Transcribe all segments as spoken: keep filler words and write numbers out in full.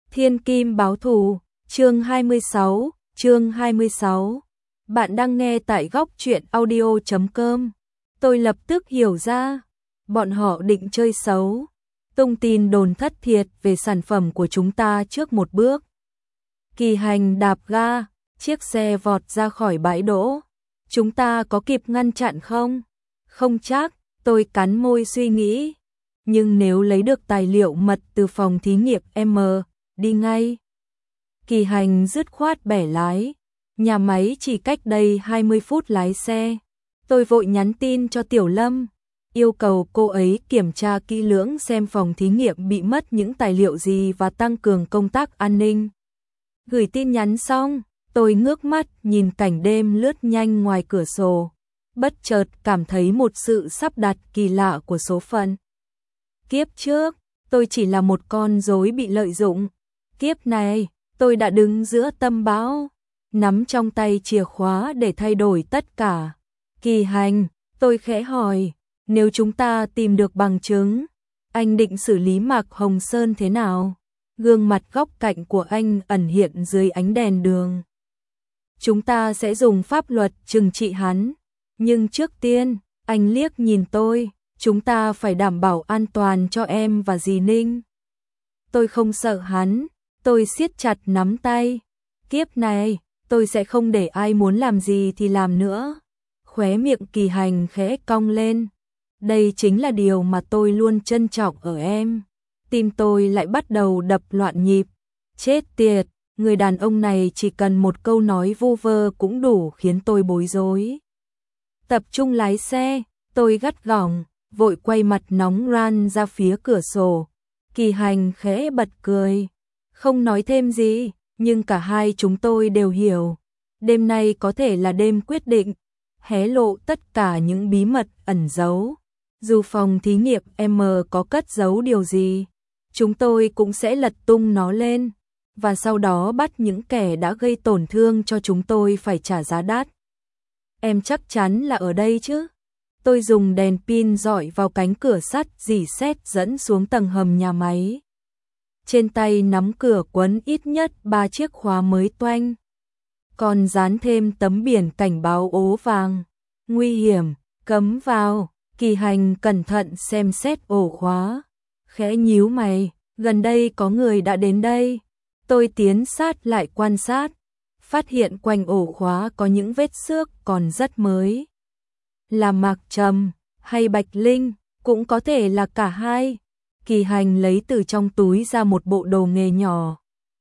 Thiên Kim báo thù, chương hai mươi sáu, chương hai mươi sáu. Bạn đang nghe tại góc truyện audio chấm com. Tôi lập tức hiểu ra, bọn họ định chơi xấu, tung tin đồn thất thiệt về sản phẩm của chúng ta trước một bước. Kỳ Hành đạp ga, chiếc xe vọt ra khỏi bãi đỗ. Chúng ta có kịp ngăn chặn không? Không chắc, tôi cắn môi suy nghĩ. Nhưng nếu lấy được tài liệu mật từ phòng thí nghiệm M, đi ngay. Kỳ Hành dứt khoát bẻ lái. Nhà máy chỉ cách đây hai mươi phút lái xe. Tôi vội nhắn tin cho Tiểu Lâm, yêu cầu cô ấy kiểm tra kỹ lưỡng xem phòng thí nghiệm bị mất những tài liệu gì và tăng cường công tác an ninh. Gửi tin nhắn xong, tôi ngước mắt nhìn cảnh đêm lướt nhanh ngoài cửa sổ, bất chợt cảm thấy một sự sắp đặt kỳ lạ của số phận. Kiếp trước, tôi chỉ là một con rối bị lợi dụng. Kiếp này, tôi đã đứng giữa tâm bão, nắm trong tay chìa khóa để thay đổi tất cả. Kỳ Hành, tôi khẽ hỏi, nếu chúng ta tìm được bằng chứng, anh định xử lý Mạc Hồng Sơn thế nào? Gương mặt góc cạnh của anh ẩn hiện dưới ánh đèn đường. Chúng ta sẽ dùng pháp luật trừng trị hắn. Nhưng trước tiên, anh liếc nhìn tôi, chúng ta phải đảm bảo an toàn cho em và dì Ninh. Tôi không sợ hắn, tôi siết chặt nắm tay. Kiếp này, tôi sẽ không để ai muốn làm gì thì làm nữa. Khóe miệng Kỳ Hành khẽ cong lên. Đây chính là điều mà tôi luôn trân trọng ở em. Tim tôi lại bắt đầu đập loạn nhịp. Chết tiệt, người đàn ông này chỉ cần một câu nói vu vơ cũng đủ khiến tôi bối rối. Tập trung lái xe, tôi gắt gỏng, vội quay mặt nóng ran ra phía cửa sổ. Kỳ Hành khẽ bật cười, không nói thêm gì, nhưng cả hai chúng tôi đều hiểu. Đêm nay có thể là đêm quyết định, hé lộ tất cả những bí mật ẩn giấu. Dù phòng thí nghiệm M có cất giấu điều gì, chúng tôi cũng sẽ lật tung nó lên, và sau đó bắt những kẻ đã gây tổn thương cho chúng tôi phải trả giá đắt. Em chắc chắn là ở đây chứ? Tôi dùng đèn pin dọi vào cánh cửa sắt rỉ sét dẫn xuống tầng hầm nhà máy. Trên tay nắm cửa quấn ít nhất ba chiếc khóa mới toanh. Còn dán thêm tấm biển cảnh báo ố vàng. Nguy hiểm, cấm vào. Kỳ Hành cẩn thận xem xét ổ khóa. Khẽ nhíu mày, gần đây có người đã đến đây. Tôi tiến sát lại quan sát, phát hiện quanh ổ khóa có những vết xước còn rất mới. Là Mạc Trầm hay Bạch Linh, cũng có thể là cả hai. Kỳ Hành lấy từ trong túi ra một bộ đồ nghề nhỏ.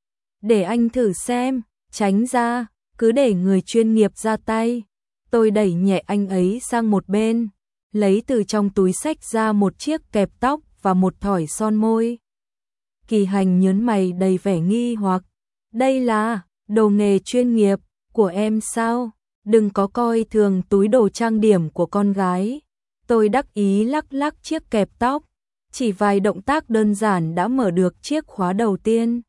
Để anh thử xem, tránh ra, cứ để người chuyên nghiệp ra tay. Tôi đẩy nhẹ anh ấy sang một bên, lấy từ trong túi xách ra một chiếc kẹp tóc và một thỏi son môi. Kỳ Hành nhớn mày đầy vẻ nghi hoặc. Đây là đồ nghề chuyên nghiệp của em sao? Đừng có coi thường túi đồ trang điểm của con gái. Tôi đắc ý lắc lắc chiếc kẹp tóc. Chỉ vài động tác đơn giản đã mở được chiếc khóa đầu tiên.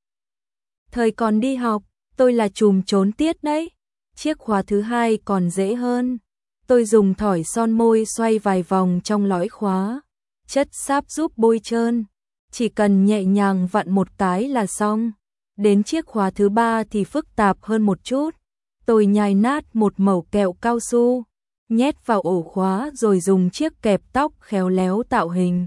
Thời còn đi học, tôi là trùm trốn tiết đấy. Chiếc khóa thứ hai còn dễ hơn. Tôi dùng thỏi son môi xoay vài vòng trong lõi khóa. Chất sáp giúp bôi trơn. Chỉ cần nhẹ nhàng vặn một cái là xong. Đến chiếc khóa thứ ba thì phức tạp hơn một chút. Tôi nhai nát một mẩu kẹo cao su, nhét vào ổ khóa rồi dùng chiếc kẹp tóc khéo léo tạo hình.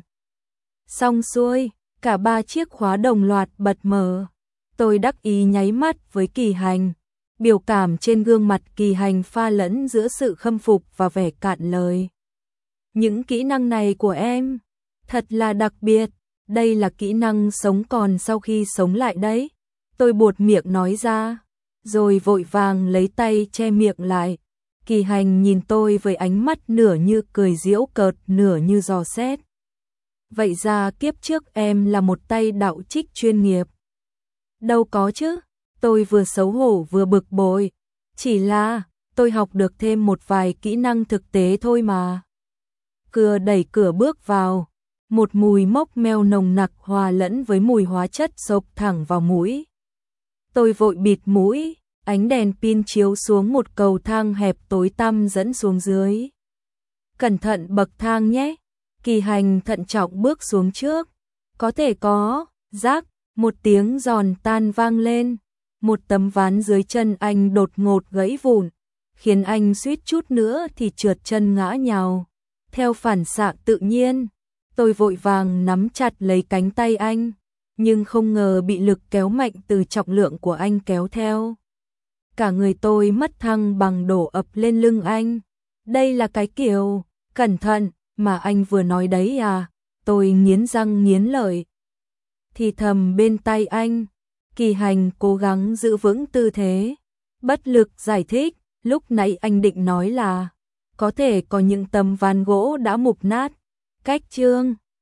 Xong xuôi, cả ba chiếc khóa đồng loạt bật mở. Tôi đắc ý nháy mắt với Kỳ Hành. Biểu cảm trên gương mặt Kỳ Hành pha lẫn giữa sự khâm phục và vẻ cạn lời. Những kỹ năng này của em, thật là đặc biệt. Đây là kỹ năng sống còn sau khi sống lại đấy. Tôi buột miệng nói ra, rồi vội vàng lấy tay che miệng lại. Kỳ Hành nhìn tôi với ánh mắt nửa như cười giễu cợt, nửa như dò xét. Vậy ra kiếp trước em là một tay đạo trích chuyên nghiệp. Đâu có chứ, tôi vừa xấu hổ vừa bực bội. Chỉ là, tôi học được thêm một vài kỹ năng thực tế thôi mà. Cửa đẩy cửa bước vào. Một mùi mốc meo nồng nặc hòa lẫn với mùi hóa chất xộc thẳng vào mũi. Tôi vội bịt mũi, ánh đèn pin chiếu xuống một cầu thang hẹp tối tăm dẫn xuống dưới. Cẩn thận bậc thang nhé. Kỳ Hành thận trọng bước xuống trước. Có thể có, rác, Một tiếng giòn tan vang lên, một tấm ván dưới chân anh đột ngột gãy vụn, khiến anh suýt chút nữa thì trượt chân ngã nhào. Theo phản xạ tự nhiên, tôi vội vàng nắm chặt lấy cánh tay anh, nhưng không ngờ bị lực kéo mạnh từ trọng lượng của anh kéo theo. Cả người tôi mất thăng bằng đổ ập lên lưng anh. Đây là cái kiểu, cẩn thận, mà anh vừa nói đấy à? Tôi nghiến răng nghiến lợi. Thì thầm bên tai anh, Kỳ Hành cố gắng giữ vững tư thế. Bất lực giải thích, lúc nãy anh định nói là có thể có những tấm ván gỗ đã mục nát. Cách chương